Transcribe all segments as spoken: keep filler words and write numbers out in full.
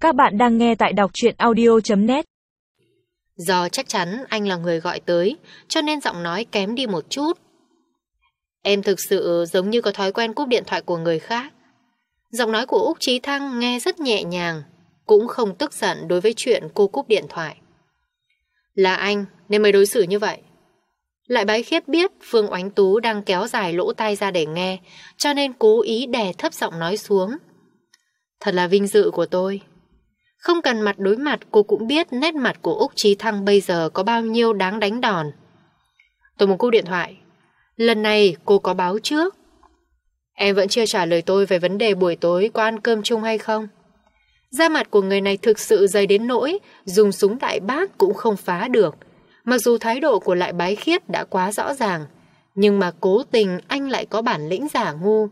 Các bạn đang nghe tại đọc truyện audio chấm net. Do chắc chắn anh là người gọi tới, cho nên giọng nói kém đi một chút. Em thực sự giống như có thói quen cúp điện thoại của người khác. Giọng nói của Úc Chí Thăng nghe rất nhẹ nhàng, cũng không tức giận đối với chuyện cô cúp điện thoại. Là anh nên mới đối xử như vậy. Lại Bái Khiết biết Phương Oánh Tú đang kéo dài lỗ tai ra để nghe, cho nên cố ý đè thấp giọng nói xuống. Thật là vinh dự của tôi. Không cần mặt đối mặt, cô cũng biết nét mặt của Úc Chí Thăng bây giờ có bao nhiêu đáng đánh đòn. Tôi muốn cúp điện thoại. Lần này cô có báo trước. Em vẫn chưa trả lời tôi về vấn đề buổi tối có ăn cơm chung hay không. Da mặt của người này thực sự dày đến nỗi dùng súng đại bác cũng không phá được. Mặc dù thái độ của Lại Bái Khiết đã quá rõ ràng, nhưng mà cố tình anh lại có bản lĩnh giả ngu.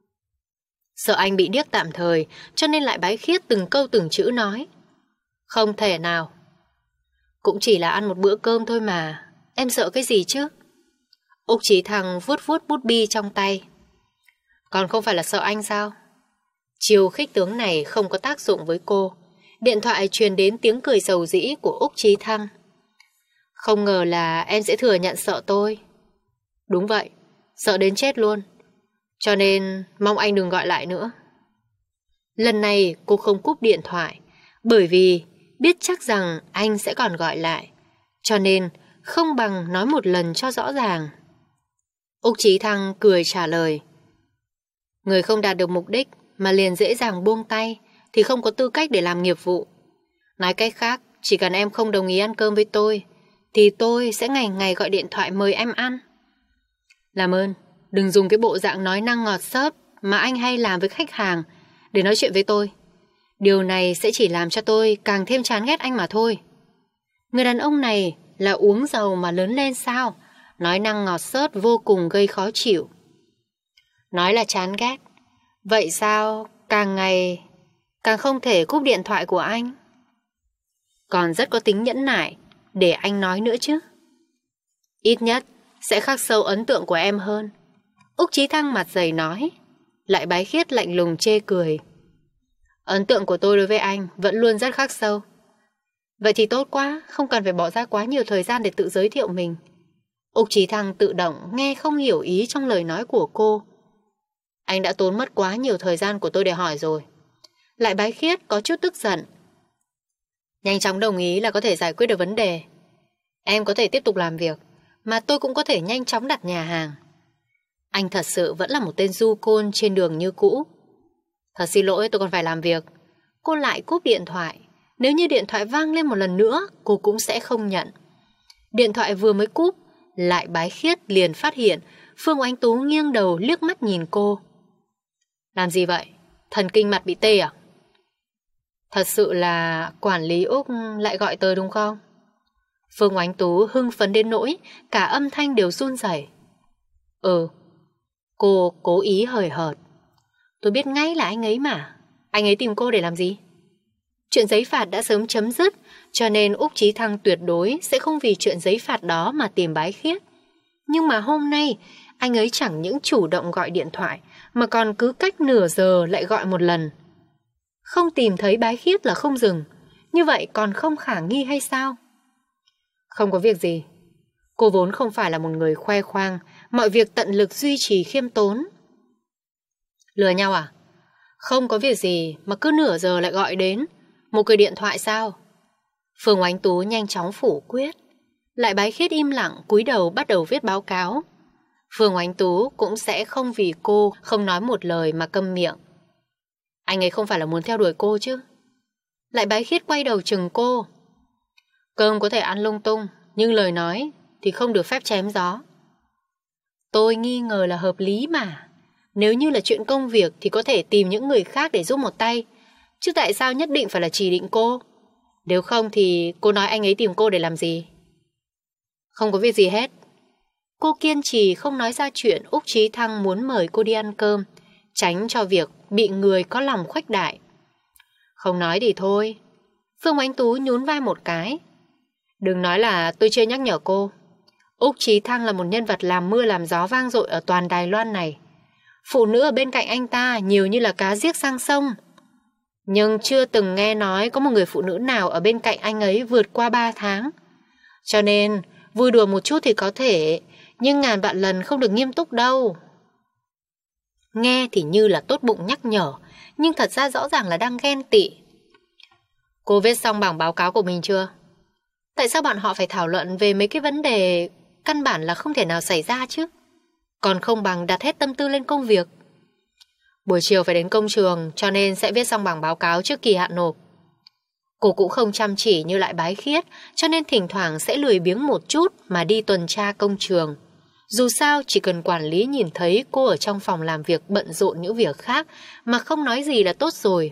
Sợ anh bị điếc tạm thời, cho nên Lại Bái Khiết từng câu từng chữ nói. Không thể nào. Cũng chỉ là ăn một bữa cơm thôi mà, em sợ cái gì chứ? Úc Chí Thăng vuốt vuốt bút bi trong tay. Còn không phải là sợ anh sao? Chiều khích tướng này không có tác dụng với cô. Điện thoại truyền đến tiếng cười rầu rĩ của Úc Chí Thăng. Không ngờ là em sẽ thừa nhận sợ tôi. Đúng vậy, sợ đến chết luôn. Cho nên mong anh đừng gọi lại nữa. Lần này cô không cúp điện thoại, bởi vì biết chắc rằng anh sẽ còn gọi lại. Cho nên không bằng nói một lần cho rõ ràng. Úc Chí Thăng cười trả lời. Người không đạt được mục đích mà liền dễ dàng buông tay thì không có tư cách để làm nghiệp vụ. Nói cách khác, chỉ cần em không đồng ý ăn cơm với tôi thì tôi sẽ ngày ngày gọi điện thoại mời em ăn. Làm ơn, đừng dùng cái bộ dạng nói năng ngọt xớp mà anh hay làm với khách hàng để nói chuyện với tôi. Điều này sẽ chỉ làm cho tôi càng thêm chán ghét anh mà thôi. Người đàn ông này là uống dầu mà lớn lên sao? Nói năng ngọt xớt vô cùng gây khó chịu. Nói là chán ghét. Vậy sao càng ngày càng không thể cúp điện thoại của anh? Còn rất có tính nhẫn nại để anh nói nữa chứ. Ít nhất sẽ khắc sâu ấn tượng của em hơn. Úc Chí Thăng mặt dày nói. Lại Bái Khiết lạnh lùng chê cười. Ấn tượng của tôi đối với anh vẫn luôn rất khắc sâu. Vậy thì tốt quá, không cần phải bỏ ra quá nhiều thời gian để tự giới thiệu mình. Úc Chí Thăng tự động nghe không hiểu ý trong lời nói của cô. Anh đã tốn mất quá nhiều thời gian của tôi để hỏi rồi. Lại Bái Khiết có chút tức giận. Nhanh chóng đồng ý là có thể giải quyết được vấn đề. Em có thể tiếp tục làm việc, mà tôi cũng có thể nhanh chóng đặt nhà hàng. Anh thật sự vẫn là một tên du côn trên đường như cũ. Thật xin lỗi, tôi còn phải làm việc. Cô lại cúp điện thoại. Nếu như điện thoại vang lên một lần nữa, cô cũng sẽ không nhận. Điện thoại vừa mới cúp, Lại Bái Khiết liền phát hiện Phương Oánh Tú nghiêng đầu liếc mắt nhìn cô. Làm gì vậy? Thần kinh mặt bị tê à? Thật sự là quản lý Úc lại gọi tới đúng không? Phương Oánh Tú hưng phấn đến nỗi cả âm thanh đều run rẩy. Ừ. Cô cố ý hời hợt. Tôi biết ngay là anh ấy mà. Anh ấy tìm cô để làm gì? Chuyện giấy phạt đã sớm chấm dứt, cho nên Úc Chí Thăng tuyệt đối sẽ không vì chuyện giấy phạt đó mà tìm Bái Khiết. Nhưng mà hôm nay anh ấy chẳng những chủ động gọi điện thoại mà còn cứ cách nửa giờ lại gọi một lần. Không tìm thấy Bái Khiết là không dừng. Như vậy còn không khả nghi hay sao? Không có việc gì. Cô vốn không phải là một người khoe khoang, mọi việc tận lực duy trì khiêm tốn. Lừa nhau à? Không có việc gì mà cứ nửa giờ lại gọi đến. Một cái điện thoại sao? Phương Oánh Tú nhanh chóng phủ quyết. Lại Bái Khiết im lặng cúi đầu bắt đầu viết báo cáo. Phương Oánh Tú cũng sẽ không vì cô không nói một lời mà câm miệng. Anh ấy không phải là muốn theo đuổi cô chứ? Lại Bái Khiết quay đầu chừng cô. Cơm có thể ăn lung tung, nhưng lời nói thì không được phép chém gió. Tôi nghi ngờ là hợp lý mà. Nếu như là chuyện công việc thì có thể tìm những người khác để giúp một tay. Chứ tại sao nhất định phải là chỉ định cô? Nếu không thì cô nói anh ấy tìm cô để làm gì? Không có việc gì hết. Cô kiên trì không nói ra chuyện Úc Chí Thăng muốn mời cô đi ăn cơm, tránh cho việc bị người có lòng khuếch đại. Không nói thì thôi. Phương Oánh Tú nhún vai một cái. Đừng nói là tôi chưa nhắc nhở cô. Úc Chí Thăng là một nhân vật làm mưa làm gió vang dội ở toàn Đài Loan này. Phụ nữ ở bên cạnh anh ta nhiều như là cá giết sang sông. Nhưng chưa từng nghe nói có một người phụ nữ nào ở bên cạnh anh ấy vượt qua ba tháng. Cho nên, vui đùa một chút thì có thể, nhưng ngàn vạn lần không được nghiêm túc đâu. Nghe thì như là tốt bụng nhắc nhở, nhưng thật ra rõ ràng là đang ghen tị. Cô viết xong bảng báo cáo của mình chưa? Tại sao bọn họ phải thảo luận về mấy cái vấn đề căn bản là không thể nào xảy ra chứ? Còn không bằng đặt hết tâm tư lên công việc. Buổi chiều phải đến công trường, cho nên sẽ viết xong bảng báo cáo trước kỳ hạn nộp. Cô cũng không chăm chỉ như Lại Bái Khiết, cho nên thỉnh thoảng sẽ lười biếng một chút mà đi tuần tra công trường. Dù sao, chỉ cần quản lý nhìn thấy cô ở trong phòng làm việc bận rộn những việc khác mà không nói gì là tốt rồi.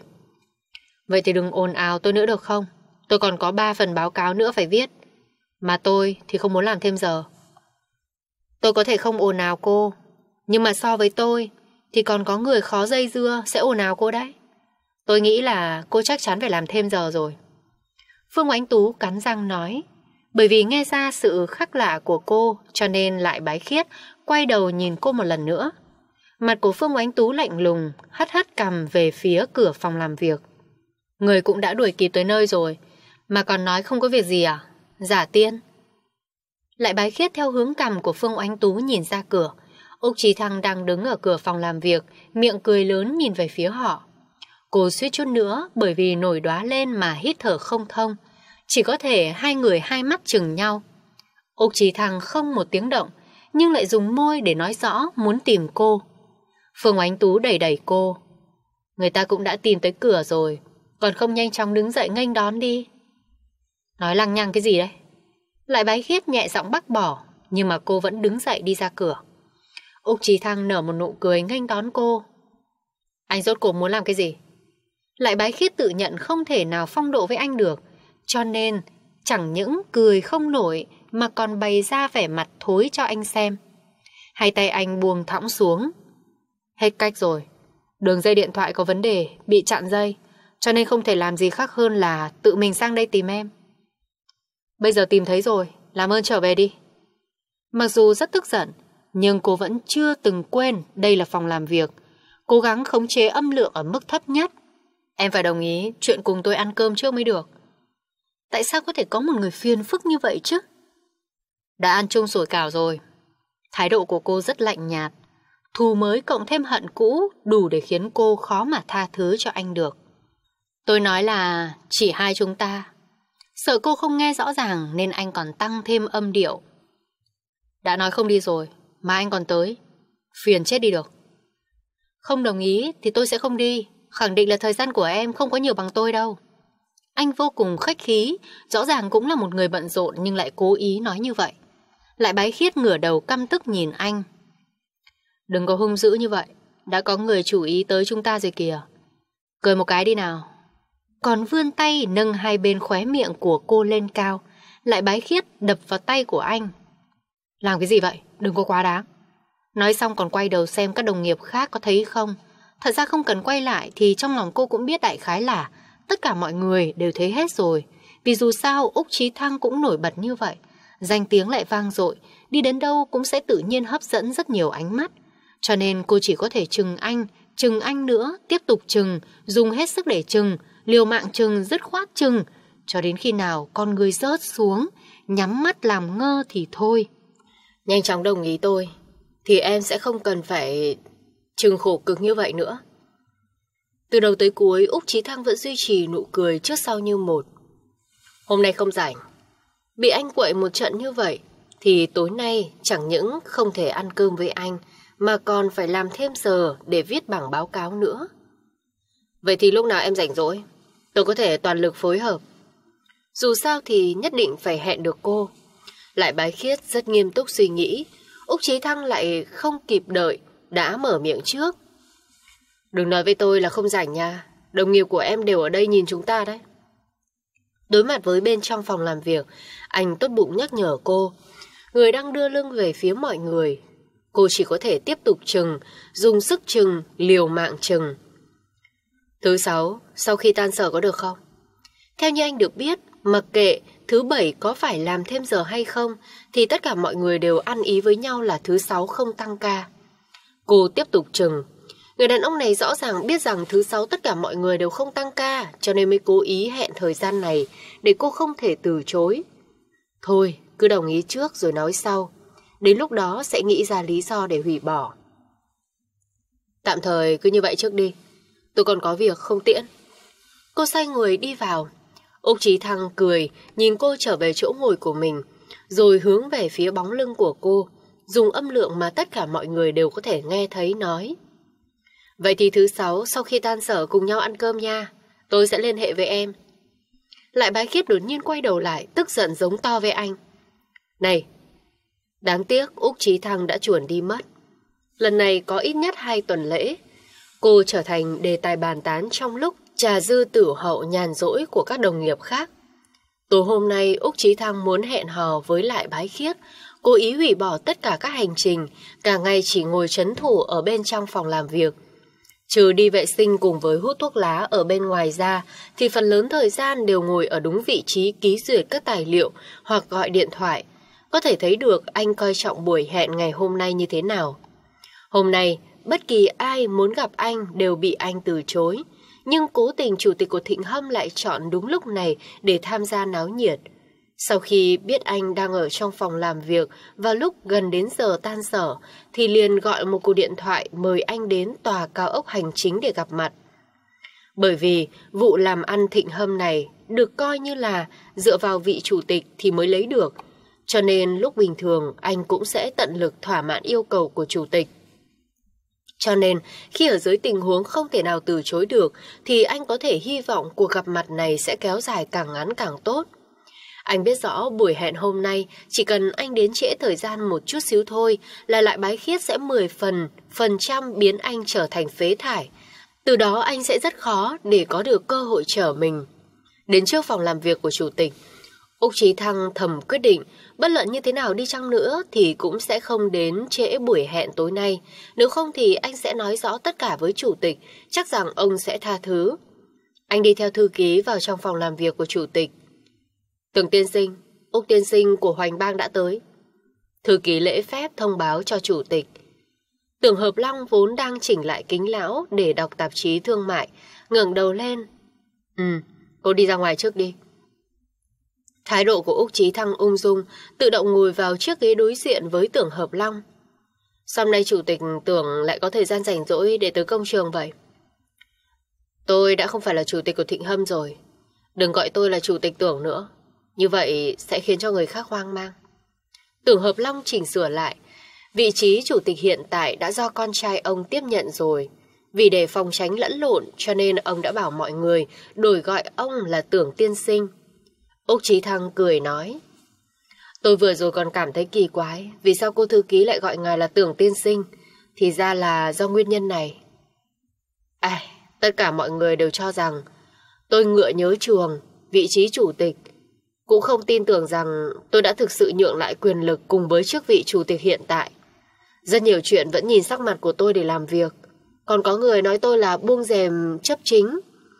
Vậy thì đừng ồn ào tôi nữa được không? Tôi còn có ba phần báo cáo nữa phải viết. Mà tôi thì không muốn làm thêm giờ. Tôi có thể không ồn ào cô, nhưng mà so với tôi thì còn có người khó dây dưa sẽ ồn ào cô đấy. Tôi nghĩ là cô chắc chắn phải làm thêm giờ rồi. Phương Oánh Tú cắn răng nói. Bởi vì nghe ra sự khác lạ của cô, cho nên Lại Bái Khiết quay đầu nhìn cô một lần nữa. Mặt của Phương Oánh Tú lạnh lùng, hất hất cằm về phía cửa phòng làm việc. Người cũng đã đuổi kịp tới nơi rồi, mà còn nói không có việc gì à? Giả tiên. Lại Bái Khiết theo hướng cằm của Phương Oánh Tú nhìn ra cửa. Úc Chí Thăng đang đứng ở cửa phòng làm việc, miệng cười lớn nhìn về phía họ. Cô suýt chút nữa bởi vì nổi đóa lên mà hít thở không thông. Chỉ có thể hai người hai mắt chừng nhau. Úc Chí Thăng không một tiếng động, nhưng lại dùng môi để nói rõ muốn tìm cô. Phương Oánh Tú đẩy đẩy cô. Người ta cũng đã tìm tới cửa rồi, còn không nhanh chóng đứng dậy nghênh đón đi. Nói lăng nhăng cái gì đấy? Lại Bái Khiết nhẹ giọng bác bỏ, nhưng mà cô vẫn đứng dậy đi ra cửa. Úc Chí Thăng nở một nụ cười nghênh đón cô. Anh rốt cuộc muốn làm cái gì? Lại Bái Khiết tự nhận không thể nào phong độ với anh được, cho nên chẳng những cười không nổi mà còn bày ra vẻ mặt thối cho anh xem. Hai tay anh buông thõng xuống. Hết cách rồi. Đường dây điện thoại có vấn đề, bị chặn dây, cho nên không thể làm gì khác hơn là tự mình sang đây tìm em. Bây giờ tìm thấy rồi, làm ơn trở về đi. Mặc dù rất tức giận, nhưng cô vẫn chưa từng quên đây là phòng làm việc. Cố gắng khống chế âm lượng ở mức thấp nhất. Em phải đồng ý chuyện cùng tôi ăn cơm trước mới được. Tại sao có thể có một người phiền phức như vậy chứ? Đã ăn chung sủi cảo rồi. Thái độ của cô rất lạnh nhạt. Thù mới cộng thêm hận cũ đủ để khiến cô khó mà tha thứ cho anh được. Tôi nói là chỉ hai chúng ta. Sợ cô không nghe rõ ràng nên anh còn tăng thêm âm điệu. Đã nói không đi rồi mà anh còn tới. Phiền chết đi được. Không đồng ý thì tôi sẽ không đi. Khẳng định là thời gian của em không có nhiều bằng tôi đâu. Anh vô cùng khách khí, rõ ràng cũng là một người bận rộn nhưng lại cố ý nói như vậy. Lại Bái Khiết ngửa đầu căm tức nhìn anh. Đừng có hung dữ như vậy, đã có người chú ý tới chúng ta rồi kìa. Cười một cái đi nào. Còn vươn tay nâng hai bên khóe miệng của cô lên cao. Lại Bái Khiết đập vào tay của anh. Làm cái gì vậy? Đừng có quá đáng. Nói xong còn quay đầu xem các đồng nghiệp khác có thấy không. Thật ra không cần quay lại thì trong lòng cô cũng biết đại khái là tất cả mọi người đều thấy hết rồi. Vì dù sao Úc Chí Thăng cũng nổi bật như vậy, danh tiếng lại vang dội, đi đến đâu cũng sẽ tự nhiên hấp dẫn rất nhiều ánh mắt. Cho nên cô chỉ có thể chừng anh, chừng anh nữa, tiếp tục chừng, dùng hết sức để chừng, liều mạng chừng, dứt khoát chừng, cho đến khi nào con người rớt xuống, nhắm mắt làm ngơ thì thôi. Nhanh chóng đồng ý tôi, thì em sẽ không cần phải chừng khổ cực như vậy nữa. Từ đầu tới cuối, Úc Chí Thăng vẫn duy trì nụ cười trước sau như một. Hôm nay không rảnh. Bị anh quậy một trận như vậy, thì tối nay chẳng những không thể ăn cơm với anh, mà còn phải làm thêm giờ để viết bảng báo cáo nữa. Vậy thì lúc nào em rảnh rỗi, tôi có thể toàn lực phối hợp. Dù sao thì nhất định phải hẹn được cô. Lại Bái Khiết rất nghiêm túc suy nghĩ. Úc Chí Thăng lại không kịp đợi, đã mở miệng trước. Đừng nói với tôi là không rảnh nha. Đồng nghiệp của em đều ở đây nhìn chúng ta đấy. Đối mặt với bên trong phòng làm việc, anh tốt bụng nhắc nhở cô. Người đang đưa lưng về phía mọi người. Cô chỉ có thể tiếp tục chừng, dùng sức chừng, liều mạng chừng. Thứ sáu, sau khi tan sở có được không? Theo như anh được biết, mặc kệ thứ bảy có phải làm thêm giờ hay không, thì tất cả mọi người đều ăn ý với nhau là thứ sáu không tăng ca. Cô tiếp tục chừng. Người đàn ông này rõ ràng biết rằng thứ sáu tất cả mọi người đều không tăng ca, cho nên mới cố ý hẹn thời gian này để cô không thể từ chối. Thôi, cứ đồng ý trước rồi nói sau. Đến lúc đó sẽ nghĩ ra lý do để hủy bỏ. Tạm thời cứ như vậy trước đi. Tôi còn có việc không tiễn. Cô xoay người đi vào. Úc Chí Thăng cười, nhìn cô trở về chỗ ngồi của mình, rồi hướng về phía bóng lưng của cô, dùng âm lượng mà tất cả mọi người đều có thể nghe thấy nói. Vậy thì thứ sáu sau khi tan sở cùng nhau ăn cơm nha, tôi sẽ liên hệ với em. Lại Bái Khiết đột nhiên quay đầu lại, tức giận giống to với anh. Này! Đáng tiếc Úc Chí Thăng đã chuồn đi mất. Lần này có ít nhất hai tuần lễ, cô trở thành đề tài bàn tán trong lúc trà dư tử hậu nhàn rỗi của các đồng nghiệp khác. Tối hôm nay Úc Chí Thăng muốn hẹn hò với Lại Bái Khiết, cố ý hủy bỏ tất cả các hành trình, cả ngày chỉ ngồi trấn thủ ở bên trong phòng làm việc. Trừ đi vệ sinh cùng với hút thuốc lá ở bên ngoài ra, thì phần lớn thời gian đều ngồi ở đúng vị trí ký duyệt các tài liệu hoặc gọi điện thoại. Có thể thấy được anh coi trọng buổi hẹn ngày hôm nay như thế nào. Hôm nay, bất kỳ ai muốn gặp anh đều bị anh từ chối. Nhưng cố tình chủ tịch của Thịnh Hâm lại chọn đúng lúc này để tham gia náo nhiệt. Sau khi biết anh đang ở trong phòng làm việc vào lúc gần đến giờ tan sở, thì liền gọi một cuộc điện thoại mời anh đến tòa cao ốc hành chính để gặp mặt. Bởi vì vụ làm ăn Thịnh Hâm này được coi như là dựa vào vị chủ tịch thì mới lấy được, cho nên lúc bình thường anh cũng sẽ tận lực thỏa mãn yêu cầu của chủ tịch. Cho nên, khi ở dưới tình huống không thể nào từ chối được, thì anh có thể hy vọng cuộc gặp mặt này sẽ kéo dài càng ngắn càng tốt. Anh biết rõ buổi hẹn hôm nay, chỉ cần anh đến trễ thời gian một chút xíu thôi, là Lại Bái Khiết sẽ mười phần, phần trăm biến anh trở thành phế thải. Từ đó anh sẽ rất khó để có được cơ hội trở mình. Đến trước phòng làm việc của chủ tịch, Úc Chí Thăng thầm quyết định, bất luận như thế nào đi chăng nữa thì cũng sẽ không đến trễ buổi hẹn tối nay. Nếu không thì anh sẽ nói rõ tất cả với chủ tịch, chắc rằng ông sẽ tha thứ. Anh đi theo thư ký vào trong phòng làm việc của chủ tịch. Tưởng tiên sinh, Úc tiên sinh của Hoành Bang đã tới. Thư ký lễ phép thông báo cho chủ tịch. Tưởng Hợp Long vốn đang chỉnh lại kính lão để đọc tạp chí thương mại, ngẩng đầu lên. Ừ, cô đi ra ngoài trước đi. Thái độ của Úc Chí Thăng ung dung, tự động ngồi vào chiếc ghế đối diện với Tưởng Hợp Long. Sao nay chủ tịch Tưởng lại có thời gian rảnh rỗi để tới công trường vậy? Tôi đã không phải là chủ tịch của Thịnh Hâm rồi. Đừng gọi tôi là chủ tịch Tưởng nữa. Như vậy sẽ khiến cho người khác hoang mang. Tưởng Hợp Long chỉnh sửa lại. Vị trí chủ tịch hiện tại đã do con trai ông tiếp nhận rồi. Vì để phòng tránh lẫn lộn cho nên ông đã bảo mọi người đổi gọi ông là Tưởng tiên sinh. Úc Chí Thăng cười nói. Tôi vừa rồi còn cảm thấy kỳ quái, vì sao cô thư ký lại gọi ngài là Tưởng tiên sinh? Thì ra là do nguyên nhân này. À, tất cả mọi người đều cho rằng tôi ngựa nhớ chuồng, vị trí chủ tịch. Cũng không tin tưởng rằng tôi đã thực sự nhượng lại quyền lực cùng với chức vị chủ tịch hiện tại. Rất nhiều chuyện vẫn nhìn sắc mặt của tôi để làm việc. Còn có người nói tôi là buông rèm chấp chính.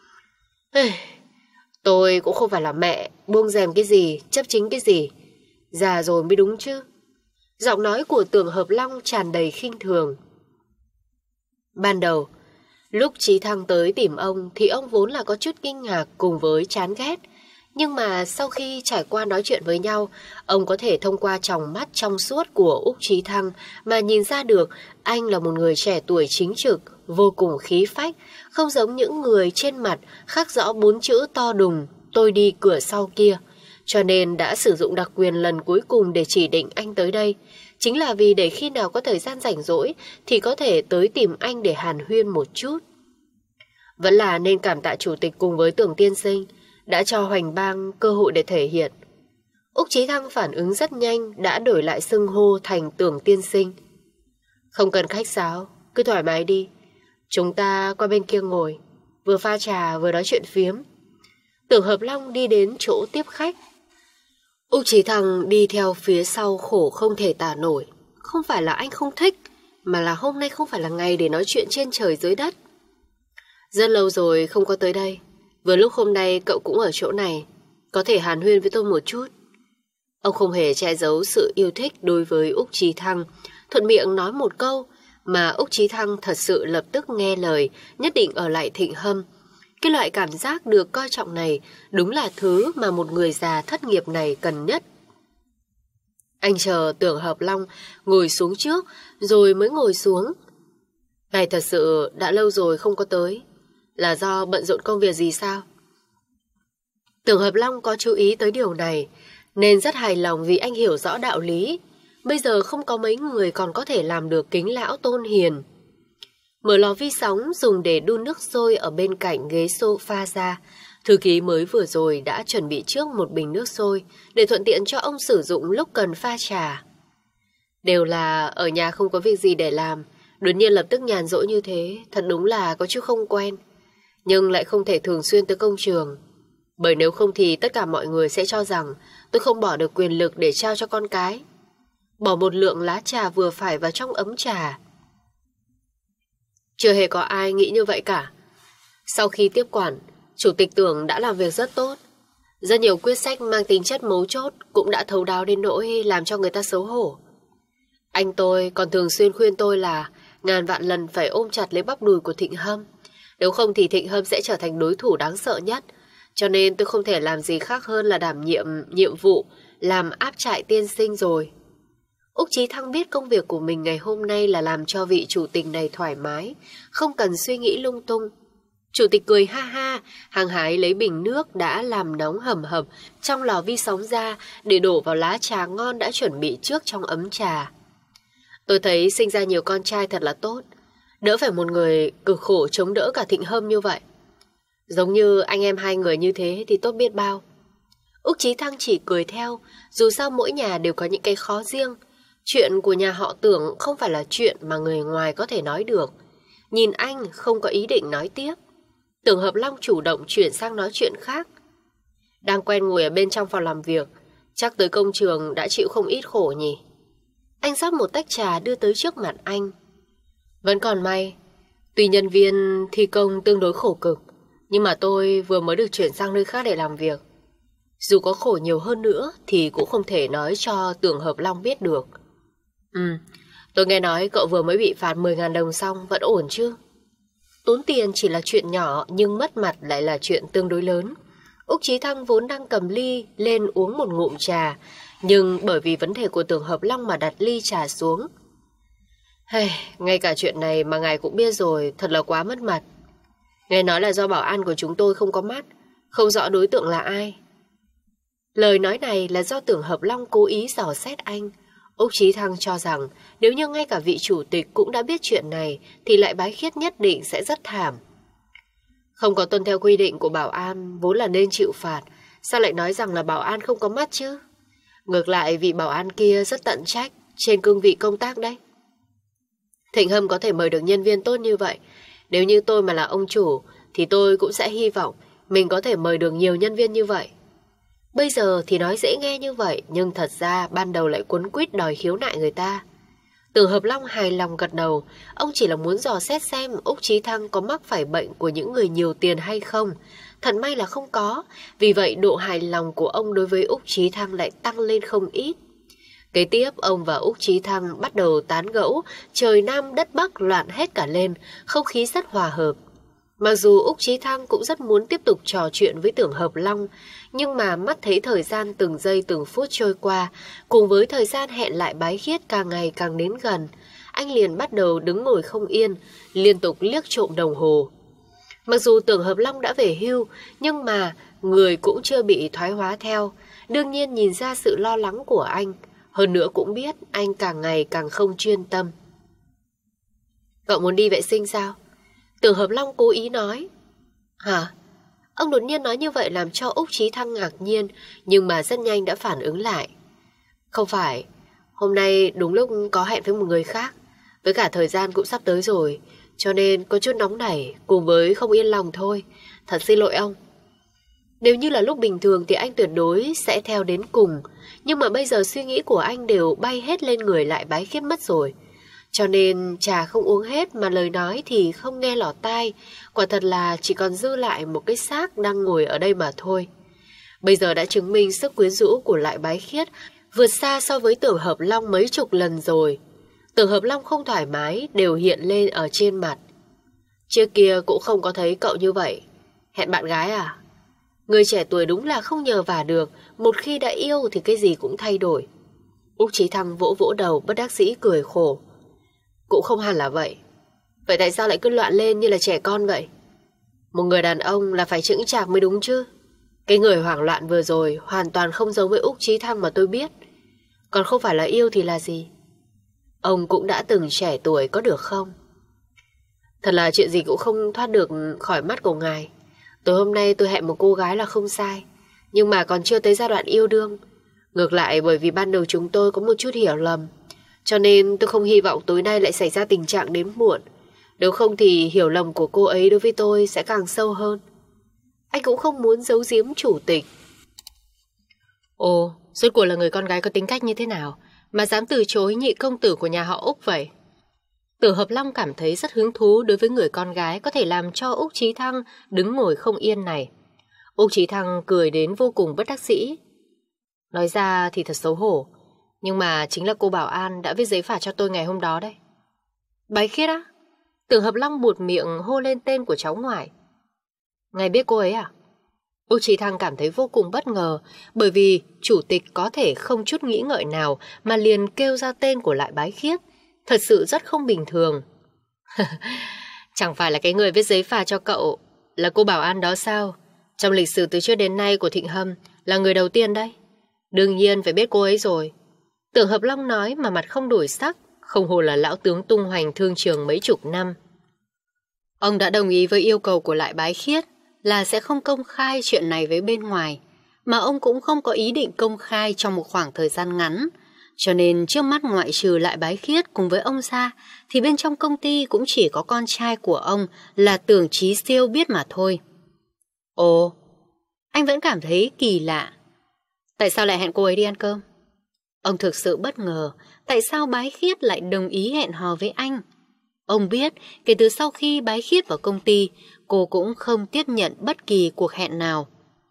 Tôi cũng không phải là mẹ, buông rèm cái gì, chấp chính cái gì. Già rồi mới đúng chứ. Giọng nói của Tưởng Hợp Long tràn đầy khinh thường. Ban đầu, lúc Chí Thăng tới tìm ông thì ông vốn là có chút kinh ngạc cùng với chán ghét. Nhưng mà sau khi trải qua nói chuyện với nhau, ông có thể thông qua tròng mắt trong suốt của Úc Chí Thăng mà nhìn ra được anh là một người trẻ tuổi chính trực, vô cùng khí phách, không giống những người trên mặt khắc rõ bốn chữ to đùng, tôi đi cửa sau kia. Cho nên đã sử dụng đặc quyền lần cuối cùng để chỉ định anh tới đây. Chính là vì để khi nào có thời gian rảnh rỗi thì có thể tới tìm anh để hàn huyên một chút. Vẫn là nên cảm tạ chủ tịch cùng với Tưởng tiên sinh đã cho Hoành Bang cơ hội để thể hiện. Úc Chí Thăng phản ứng rất nhanh, đã đổi lại xưng hô thành Tưởng tiên sinh. Không cần khách sáo, cứ thoải mái đi. Chúng ta qua bên kia ngồi, vừa pha trà vừa nói chuyện phiếm. Tưởng Hợp Long đi đến chỗ tiếp khách. Úc Chí Thăng đi theo phía sau khổ không thể tả nổi. Không phải là anh không thích, mà là hôm nay không phải là ngày để nói chuyện trên trời dưới đất. Rất lâu rồi không có tới đây. Vừa lúc hôm nay cậu cũng ở chỗ này, có thể hàn huyên với tôi một chút. Ông không hề che giấu sự yêu thích đối với Úc Chí Thăng, thuận miệng nói một câu, mà Úc Chí Thăng thật sự lập tức nghe lời, nhất định ở lại Thịnh Hâm. Cái loại cảm giác được coi trọng này đúng là thứ mà một người già thất nghiệp này cần nhất. Anh chờ Tưởng Hợp Long ngồi xuống trước rồi mới ngồi xuống. Này thật sự đã lâu rồi không có tới. Là do bận rộn công việc gì sao? Tưởng Hợp Long có chú ý tới điều này nên rất hài lòng vì anh hiểu rõ đạo lý. Bây giờ không có mấy người còn có thể làm được kính lão tôn hiền. Mở lò vi sóng dùng để đun nước sôi ở bên cạnh ghế sofa ra. Thư ký mới vừa rồi đã chuẩn bị trước một bình nước sôi để thuận tiện cho ông sử dụng lúc cần pha trà. Đều là ở nhà không có việc gì để làm, đột nhiên lập tức nhàn rỗi như thế, thật đúng là có chút không quen. Nhưng lại không thể thường xuyên tới công trường. Bởi nếu không thì tất cả mọi người sẽ cho rằng tôi không bỏ được quyền lực để trao cho con cái. Bỏ một lượng lá trà vừa phải vào trong ấm trà. Chưa hề có ai nghĩ như vậy cả. Sau khi tiếp quản, Chủ tịch Tưởng đã làm việc rất tốt. Rất nhiều quyết sách mang tính chất mấu chốt cũng đã thấu đáo đến nỗi làm cho người ta xấu hổ. Anh tôi còn thường xuyên khuyên tôi là ngàn vạn lần phải ôm chặt lấy bắp đùi của Thịnh Hâm. Nếu không thì Thịnh Hâm sẽ trở thành đối thủ đáng sợ nhất. Cho nên tôi không thể làm gì khác hơn là đảm nhiệm nhiệm vụ làm áp trại tiên sinh rồi. Úc Chí Thăng biết công việc của mình ngày hôm nay là làm cho vị chủ tịch này thoải mái, không cần suy nghĩ lung tung. Chủ tịch cười ha ha, hăng hái lấy bình nước đã làm nóng hầm hập trong lò vi sóng ra để đổ vào lá trà ngon đã chuẩn bị trước trong ấm trà. Tôi thấy sinh ra nhiều con trai thật là tốt, đỡ phải một người cực khổ chống đỡ cả Thịnh Hâm như vậy. Giống như anh em hai người như thế thì tốt biết bao. Úc Chí Thăng chỉ cười theo, dù sao mỗi nhà đều có những cái khó riêng. Chuyện của nhà họ Tưởng không phải là chuyện mà người ngoài có thể nói được. Nhìn anh không có ý định nói tiếp. Tưởng Hợp Long chủ động chuyển sang nói chuyện khác. Đang quen ngồi ở bên trong phòng làm việc, chắc tới công trường đã chịu không ít khổ nhỉ. Anh rót một tách trà đưa tới trước mặt anh. Vẫn còn may, tuy nhân viên thi công tương đối khổ cực, nhưng mà tôi vừa mới được chuyển sang nơi khác để làm việc. Dù có khổ nhiều hơn nữa thì cũng không thể nói cho Tưởng Hợp Long biết được. Ừ, tôi nghe nói cậu vừa mới bị phạt mười nghìn đồng xong, vẫn ổn chứ? Tốn tiền chỉ là chuyện nhỏ nhưng mất mặt lại là chuyện tương đối lớn. Úc Chí Thăng vốn đang cầm ly lên uống một ngụm trà, nhưng bởi vì vấn đề của Tưởng Hợp Long mà đặt ly trà xuống. Hey, ngay cả chuyện này mà ngài cũng biết rồi, thật là quá mất mặt. Nghe nói là do bảo an của chúng tôi không có mắt, không rõ đối tượng là ai. Lời nói này là do Tưởng Hợp Long cố ý dò xét anh. Úc Chí Thăng cho rằng nếu như ngay cả vị chủ tịch cũng đã biết chuyện này thì Lại Bái Khiết nhất định sẽ rất thảm. Không có tuân theo quy định của bảo an vốn là nên chịu phạt, sao lại nói rằng là bảo an không có mắt chứ? Ngược lại vị bảo an kia rất tận trách trên cương vị công tác đấy. Thịnh Hâm có thể mời được nhân viên tốt như vậy. Nếu như tôi mà là ông chủ thì tôi cũng sẽ hy vọng mình có thể mời được nhiều nhân viên như vậy. Bây giờ thì nói dễ nghe như vậy, nhưng thật ra ban đầu lại cuốn quýt đòi khiếu nại người ta. Tưởng Hợp Long hài lòng gật đầu, ông chỉ là muốn dò xét xem Úc Chí Thăng có mắc phải bệnh của những người nhiều tiền hay không. Thật may là không có, vì vậy độ hài lòng của ông đối với Úc Chí Thăng lại tăng lên không ít. Kế tiếp, ông và Úc Chí Thăng bắt đầu tán gẫu, trời Nam đất Bắc loạn hết cả lên, không khí rất hòa hợp. Mặc dù Úc Chí Thăng cũng rất muốn tiếp tục trò chuyện với Tưởng Hợp Long, nhưng mà mắt thấy thời gian từng giây từng phút trôi qua, cùng với thời gian hẹn Lại Bái Khiết càng ngày càng đến gần, anh liền bắt đầu đứng ngồi không yên, liên tục liếc trộm đồng hồ. Mặc dù Tưởng Hợp Long đã về hưu, nhưng mà người cũng chưa bị thoái hóa theo, đương nhiên nhìn ra sự lo lắng của anh, hơn nữa cũng biết anh càng ngày càng không chuyên tâm. Cậu muốn đi vệ sinh sao? Tưởng Hợp Long cố ý nói. Hả? Ông đột nhiên nói như vậy làm cho Úc Chí Thăng ngạc nhiên, nhưng mà rất nhanh đã phản ứng lại. Không phải, hôm nay đúng lúc có hẹn với một người khác, với cả thời gian cũng sắp tới rồi, cho nên có chút nóng nảy cùng với không yên lòng thôi. Thật xin lỗi ông. Nếu như là lúc bình thường thì anh tuyệt đối sẽ theo đến cùng, nhưng mà bây giờ suy nghĩ của anh đều bay hết lên người Lại Bái Khiết mất rồi. Cho nên trà không uống hết mà lời nói thì không nghe lọt tai, quả thật là chỉ còn dư lại một cái xác đang ngồi ở đây mà thôi. Bây giờ đã chứng minh sức quyến rũ của Lại Bái Khiết vượt xa so với Tưởng Hợp Long mấy chục lần rồi. Tưởng Hợp Long không thoải mái đều hiện lên ở trên mặt. Trước kia cũng không có thấy cậu như vậy. Hẹn bạn gái à? Người trẻ tuổi đúng là không nhờ vả được, một khi đã yêu thì cái gì cũng thay đổi. Úc Chí Thăng vỗ vỗ đầu bất đắc dĩ cười khổ. Cũng không hẳn là vậy. Vậy tại sao lại cứ loạn lên như là trẻ con vậy? Một người đàn ông là phải chững chạc mới đúng chứ. Cái người hoảng loạn vừa rồi hoàn toàn không giống với Úc Chí Thăng mà tôi biết. Còn không phải là yêu thì là gì? Ông cũng đã từng trẻ tuổi có được không? Thật là chuyện gì cũng không thoát được khỏi mắt của ngài. Tối hôm nay tôi hẹn một cô gái là không sai, nhưng mà còn chưa tới giai đoạn yêu đương. Ngược lại bởi vì ban đầu chúng tôi có một chút hiểu lầm, cho nên tôi không hy vọng tối nay lại xảy ra tình trạng đến muộn. Nếu không thì hiểu lầm của cô ấy đối với tôi sẽ càng sâu hơn. Anh cũng không muốn giấu giếm chủ tịch. Ồ, rốt cuộc là người con gái có tính cách như thế nào mà dám từ chối nhị công tử của nhà họ Úc vậy? Tưởng Hợp Long cảm thấy rất hứng thú đối với người con gái có thể làm cho Úc Chí Thăng đứng ngồi không yên này. Úc Chí Thăng cười đến vô cùng bất đắc dĩ. Nói ra thì thật xấu hổ, nhưng mà chính là cô bảo an đã viết giấy phạt cho tôi ngày hôm đó đấy. Bái Khiết á? Tưởng Hợp Long buột miệng hô lên tên của cháu ngoại. Ngài biết cô ấy à? Úc Chí Thăng cảm thấy vô cùng bất ngờ, bởi vì chủ tịch có thể không chút nghĩ ngợi nào mà liền kêu ra tên của Lại Bái Khiết. Thật sự rất không bình thường. Chẳng phải là cái người viết giấy phạt cho cậu là cô bảo an đó sao? Trong lịch sử từ trước đến nay của Thịnh Hâm là người đầu tiên đấy. Đương nhiên phải biết cô ấy rồi. Tưởng Hợp Long nói mà mặt không đổi sắc, không hồ là lão tướng tung hoành thương trường mấy chục năm. Ông đã đồng ý với yêu cầu của Lại Bái Khiết là sẽ không công khai chuyện này với bên ngoài, mà ông cũng không có ý định công khai trong một khoảng thời gian ngắn. Cho nên trước mắt ngoại trừ Lại Bái Khiết cùng với ông ra, thì bên trong công ty cũng chỉ có con trai của ông là Tưởng Chí Siêu biết mà thôi. Ồ, anh vẫn cảm thấy kỳ lạ. Tại sao lại hẹn cô ấy đi ăn cơm? Ông thực sự bất ngờ, tại sao Bái Khiết lại đồng ý hẹn hò với anh? Ông biết, kể từ sau khi Bái Khiết vào công ty, cô cũng không tiếp nhận bất kỳ cuộc hẹn nào.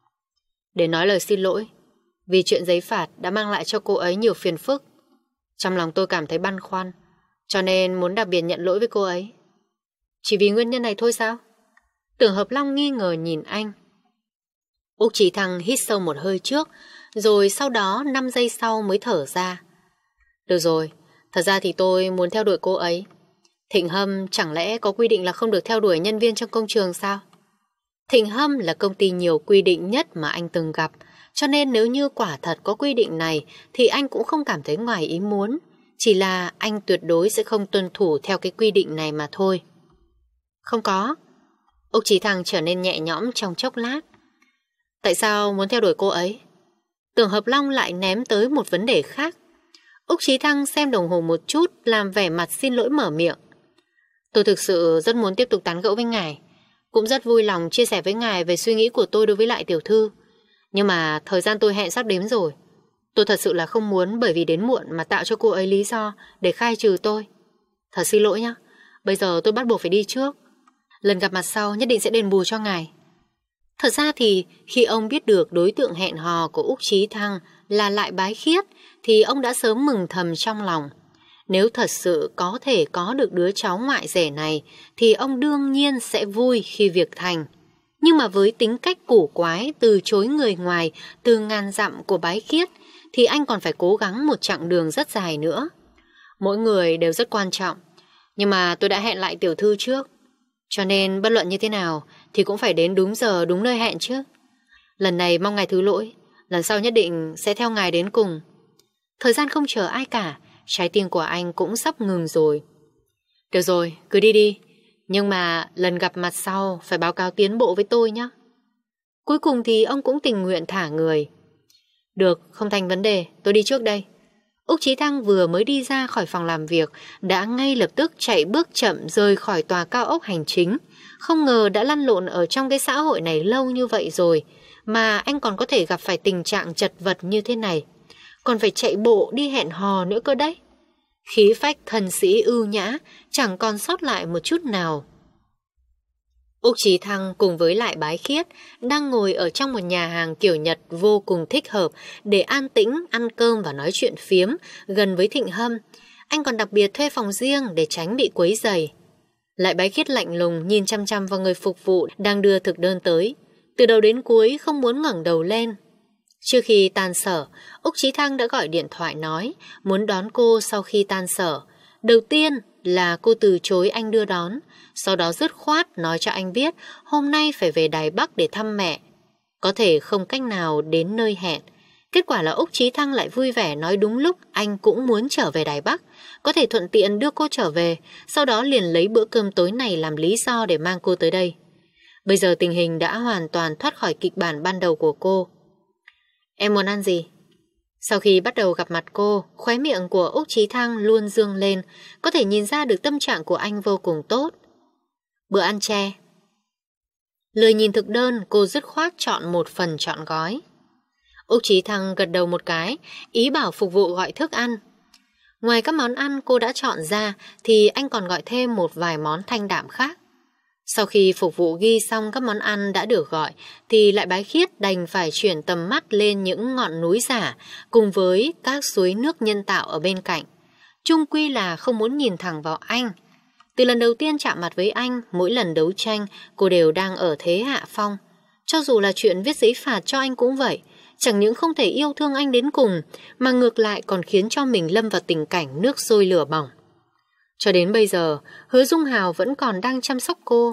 Để nói lời xin lỗi, vì chuyện giấy phạt đã mang lại cho cô ấy nhiều phiền phức. Trong lòng tôi cảm thấy băn khoăn, cho nên muốn đặc biệt nhận lỗi với cô ấy. Chỉ vì nguyên nhân này thôi sao? Tưởng Hợp Long nghi ngờ nhìn anh. Úc Chí Thăng hít sâu một hơi trước, rồi sau đó năm giây sau mới thở ra. Được rồi, thật ra thì tôi muốn theo đuổi cô ấy. Thịnh Hâm chẳng lẽ có quy định là không được theo đuổi nhân viên trong công trường sao? Thịnh Hâm là công ty nhiều quy định nhất mà anh từng gặp, cho nên nếu như quả thật có quy định này thì anh cũng không cảm thấy ngoài ý muốn. Chỉ là anh tuyệt đối sẽ không tuân thủ theo cái quy định này mà thôi. Không có. Úc Chí Thăng trở nên nhẹ nhõm trong chốc lát. Tại sao muốn theo đuổi cô ấy? Tưởng Hợp Long lại ném tới một vấn đề khác. Úc Chí Thăng xem đồng hồ một chút, làm vẻ mặt xin lỗi mở miệng. Tôi thực sự rất muốn tiếp tục tán gẫu với ngài, cũng rất vui lòng chia sẻ với ngài về suy nghĩ của tôi đối với Lại tiểu thư. Nhưng mà thời gian tôi hẹn sắp đến rồi. Tôi thật sự là không muốn bởi vì đến muộn mà tạo cho cô ấy lý do để khai trừ tôi. Thật xin lỗi nhé, bây giờ tôi bắt buộc phải đi trước. Lần gặp mặt sau nhất định sẽ đền bù cho ngài. Thật ra thì khi ông biết được đối tượng hẹn hò của Úc Chí Thăng là Lại Bái Khiết thì ông đã sớm mừng thầm trong lòng. Nếu thật sự có thể có được đứa cháu ngoại rể này thì ông đương nhiên sẽ vui khi việc thành. Nhưng mà với tính cách củ quái từ chối người ngoài từ ngàn dặm của Bái Khiết thì anh còn phải cố gắng một chặng đường rất dài nữa. Mỗi người đều rất quan trọng, nhưng mà tôi đã hẹn Lại tiểu thư trước, cho nên bất luận như thế nào thì cũng phải đến đúng giờ đúng nơi hẹn chứ. Lần này mong ngài thứ lỗi, lần sau nhất định sẽ theo ngài đến cùng. Thời gian không chờ ai cả, trái tim của anh cũng sắp ngừng rồi. Được rồi, cứ đi đi, nhưng mà lần gặp mặt sau phải báo cáo tiến bộ với tôi nhé. Cuối cùng thì ông cũng tình nguyện thả người. Được, không thành vấn đề, tôi đi trước đây. Úc Chí Thăng vừa mới đi ra khỏi phòng làm việc đã ngay lập tức chạy bước chậm rời khỏi tòa cao ốc hành chính. Không ngờ đã lăn lộn ở trong cái xã hội này lâu như vậy rồi mà anh còn có thể gặp phải tình trạng chật vật như thế này. Còn phải chạy bộ đi hẹn hò nữa cơ đấy. Khí phách thần sĩ ưu nhã chẳng còn sót lại một chút nào. Úc Chí Thăng cùng với Lại Bái Khiết đang ngồi ở trong một nhà hàng kiểu Nhật vô cùng thích hợp để an tĩnh ăn cơm và nói chuyện phiếm gần với Thịnh Hâm. anh còn đặc biệt thuê phòng riêng để tránh bị quấy rầy. Lại Bái Khiết lạnh lùng nhìn chăm chăm vào người phục vụ đang đưa thực đơn tới. Từ đầu đến cuối không muốn ngẩng đầu lên. Trước khi tan sở, Úc Chí Thăng đã gọi điện thoại nói muốn đón cô sau khi tan sở. Đầu tiên là cô từ chối anh đưa đón, sau đó dứt khoát nói cho anh biết hôm nay phải về Đài Bắc để thăm mẹ. Có thể không cách nào đến nơi hẹn. Kết quả là Úc Chí Thăng lại vui vẻ nói đúng lúc anh cũng muốn trở về Đài Bắc, có thể thuận tiện đưa cô trở về, sau đó liền lấy bữa cơm tối này làm lý do để mang cô tới đây. Bây giờ tình hình đã hoàn toàn thoát khỏi kịch bản ban đầu của cô. Em muốn ăn gì? Sau khi bắt đầu gặp mặt cô, khóe miệng của Úc Chí Thăng luôn dương lên, có thể nhìn ra được tâm trạng của anh vô cùng tốt. Bữa ăn tre. Lười nhìn thực đơn, cô dứt khoát chọn một phần trọn gói. Úc Chí Thăng gật đầu một cái, ý bảo phục vụ gọi thức ăn. Ngoài các món ăn cô đã chọn ra, thì anh còn gọi thêm một vài món thanh đạm khác. Sau khi phục vụ ghi xong các món ăn đã được gọi, thì Lại Bái Khiết đành phải chuyển tầm mắt lên những ngọn núi giả, cùng với các suối nước nhân tạo ở bên cạnh. Chung quy là không muốn nhìn thẳng vào anh. Từ lần đầu tiên chạm mặt với anh, mỗi lần đấu tranh, cô đều đang ở thế hạ phong. Cho dù là chuyện viết giấy phạt cho anh cũng vậy, chẳng những không thể yêu thương anh đến cùng, mà ngược lại còn khiến cho mình lâm vào tình cảnh nước sôi lửa bỏng. Cho đến bây giờ, Hứa Dung Hào vẫn còn đang chăm sóc cô.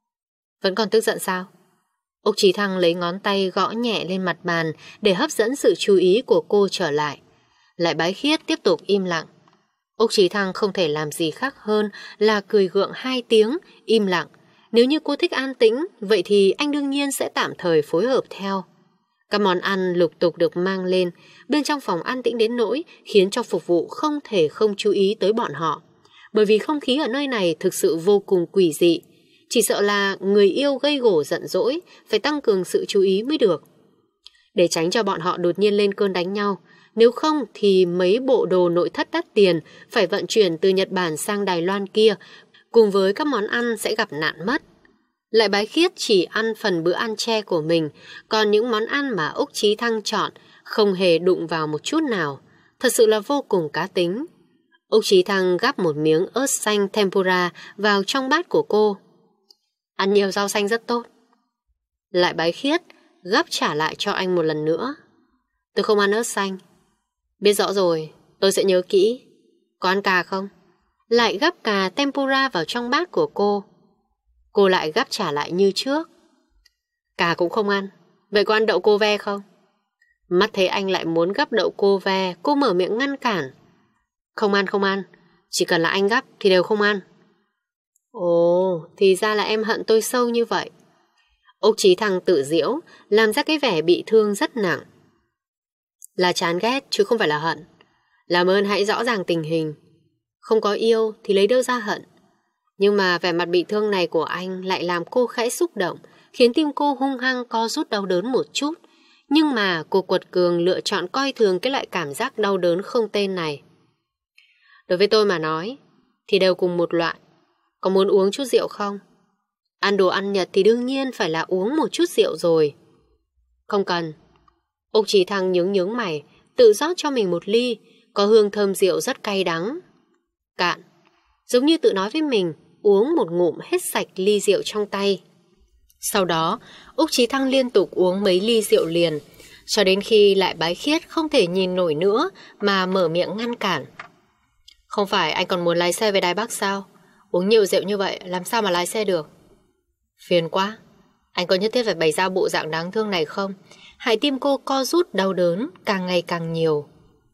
Vẫn còn tức giận sao? Úc Chí Thăng lấy ngón tay gõ nhẹ lên mặt bàn để hấp dẫn sự chú ý của cô trở lại. Lại Bái Khiết tiếp tục im lặng. Úc Chí Thăng không thể làm gì khác hơn là cười gượng hai tiếng, im lặng. Nếu như cô thích an tĩnh, vậy thì anh đương nhiên sẽ tạm thời phối hợp theo. Các món ăn lục tục được mang lên, bên trong phòng an tĩnh đến nỗi khiến cho phục vụ không thể không chú ý tới bọn họ. Bởi vì không khí ở nơi này thực sự vô cùng quỷ dị. Chỉ sợ là người yêu gây gổ giận dỗi, phải tăng cường sự chú ý mới được. Để tránh cho bọn họ đột nhiên lên cơn đánh nhau, nếu không thì mấy bộ đồ nội thất đắt tiền phải vận chuyển từ Nhật Bản sang Đài Loan kia, cùng với các món ăn sẽ gặp nạn mất. Lại Bái Khiết chỉ ăn phần bữa ăn tre của mình, còn những món ăn mà Úc Chí Thăng chọn không hề đụng vào một chút nào. Thật sự là vô cùng cá tính. Úc Chí Thăng gắp một miếng ớt xanh tempura vào trong bát của cô. Ăn nhiều rau xanh rất tốt. Lại Bái Khiết gắp trả lại cho anh một lần nữa. Tôi không ăn ớt xanh. Biết rõ rồi, tôi sẽ nhớ kỹ. Có ăn cà không? Lại gắp cà tempura vào trong bát của cô. Cô lại gắp trả lại như trước. Cà cũng không ăn. Vậy có ăn đậu cô ve không? Mắt thấy anh lại muốn gắp đậu cô ve, cô mở miệng ngăn cản. Không ăn không ăn. Chỉ cần là anh gắp thì đều không ăn. Ồ, thì ra là em hận tôi sâu như vậy. Úc Chí Thăng tự giễu, làm ra cái vẻ bị thương rất nặng. Là chán ghét chứ không phải là hận. Làm ơn hãy rõ ràng tình hình. Không có yêu thì lấy đâu ra hận. Nhưng mà vẻ mặt bị thương này của anh lại làm cô khẽ xúc động, khiến tim cô hung hăng co rút đau đớn một chút. Nhưng mà cô quật cường lựa chọn coi thường cái loại cảm giác đau đớn không tên này. Đối với tôi mà nói, thì đều cùng một loại. Có muốn uống chút rượu không? Ăn đồ ăn Nhật thì đương nhiên phải là uống một chút rượu rồi. Không cần. Úc Chí Thăng nhướng nhướng mày, tự rót cho mình một ly, có hương thơm rượu rất cay đắng. Cạn. Giống như tự nói với mình, uống một ngụm hết sạch ly rượu trong tay. Sau đó, Úc Chí Thăng liên tục uống mấy ly rượu liền, cho đến khi Lại Bái Khiết không thể nhìn nổi nữa mà mở miệng ngăn cản. Không phải anh còn muốn lái xe về Đài Bắc sao? Uống nhiều rượu như vậy làm sao mà lái xe được? Phiền quá. Anh có nhất thiết phải bày ra bộ dạng đáng thương này không? Hại tim cô co rút đau đớn càng ngày càng nhiều.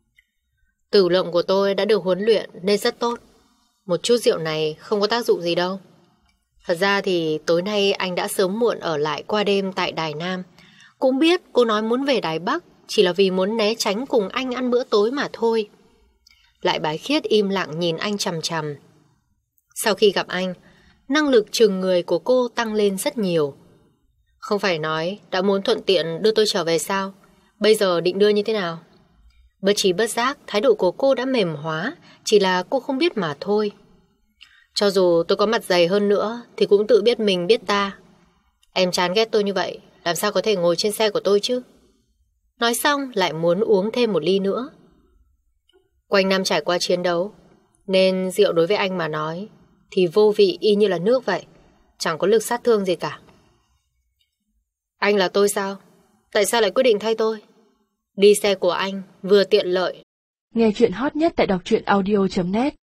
Tử lượng của tôi đã được huấn luyện nên rất tốt. Một chút rượu này không có tác dụng gì đâu. Thật ra thì tối nay anh đã sớm muộn ở lại qua đêm tại Đài Nam. Cũng biết cô nói muốn về Đài Bắc chỉ là vì muốn né tránh cùng anh ăn bữa tối mà thôi. Lại Bái Khiết im lặng nhìn anh chằm chằm. Sau khi gặp anh, năng lực chừng người của cô tăng lên rất nhiều. Không phải nói đã muốn thuận tiện đưa tôi trở về sao? Bây giờ định đưa như thế nào? Bất trí bất giác, thái độ của cô đã mềm hóa, chỉ là cô không biết mà thôi. Cho dù tôi có mặt dày hơn nữa thì cũng tự biết mình biết ta. Em chán ghét tôi như vậy, làm sao có thể ngồi trên xe của tôi chứ? Nói xong lại muốn uống thêm một ly nữa. Quanh năm trải qua chiến đấu, Nên rượu đối với anh mà nói thì vô vị y như là nước vậy, chẳng có lực sát thương gì cả. Anh là tôi sao? Tại sao lại quyết định thay tôi? Đi xe của anh vừa tiện lợi. Nghe chuyện hot nhất tại đọc truyện audio chấm net.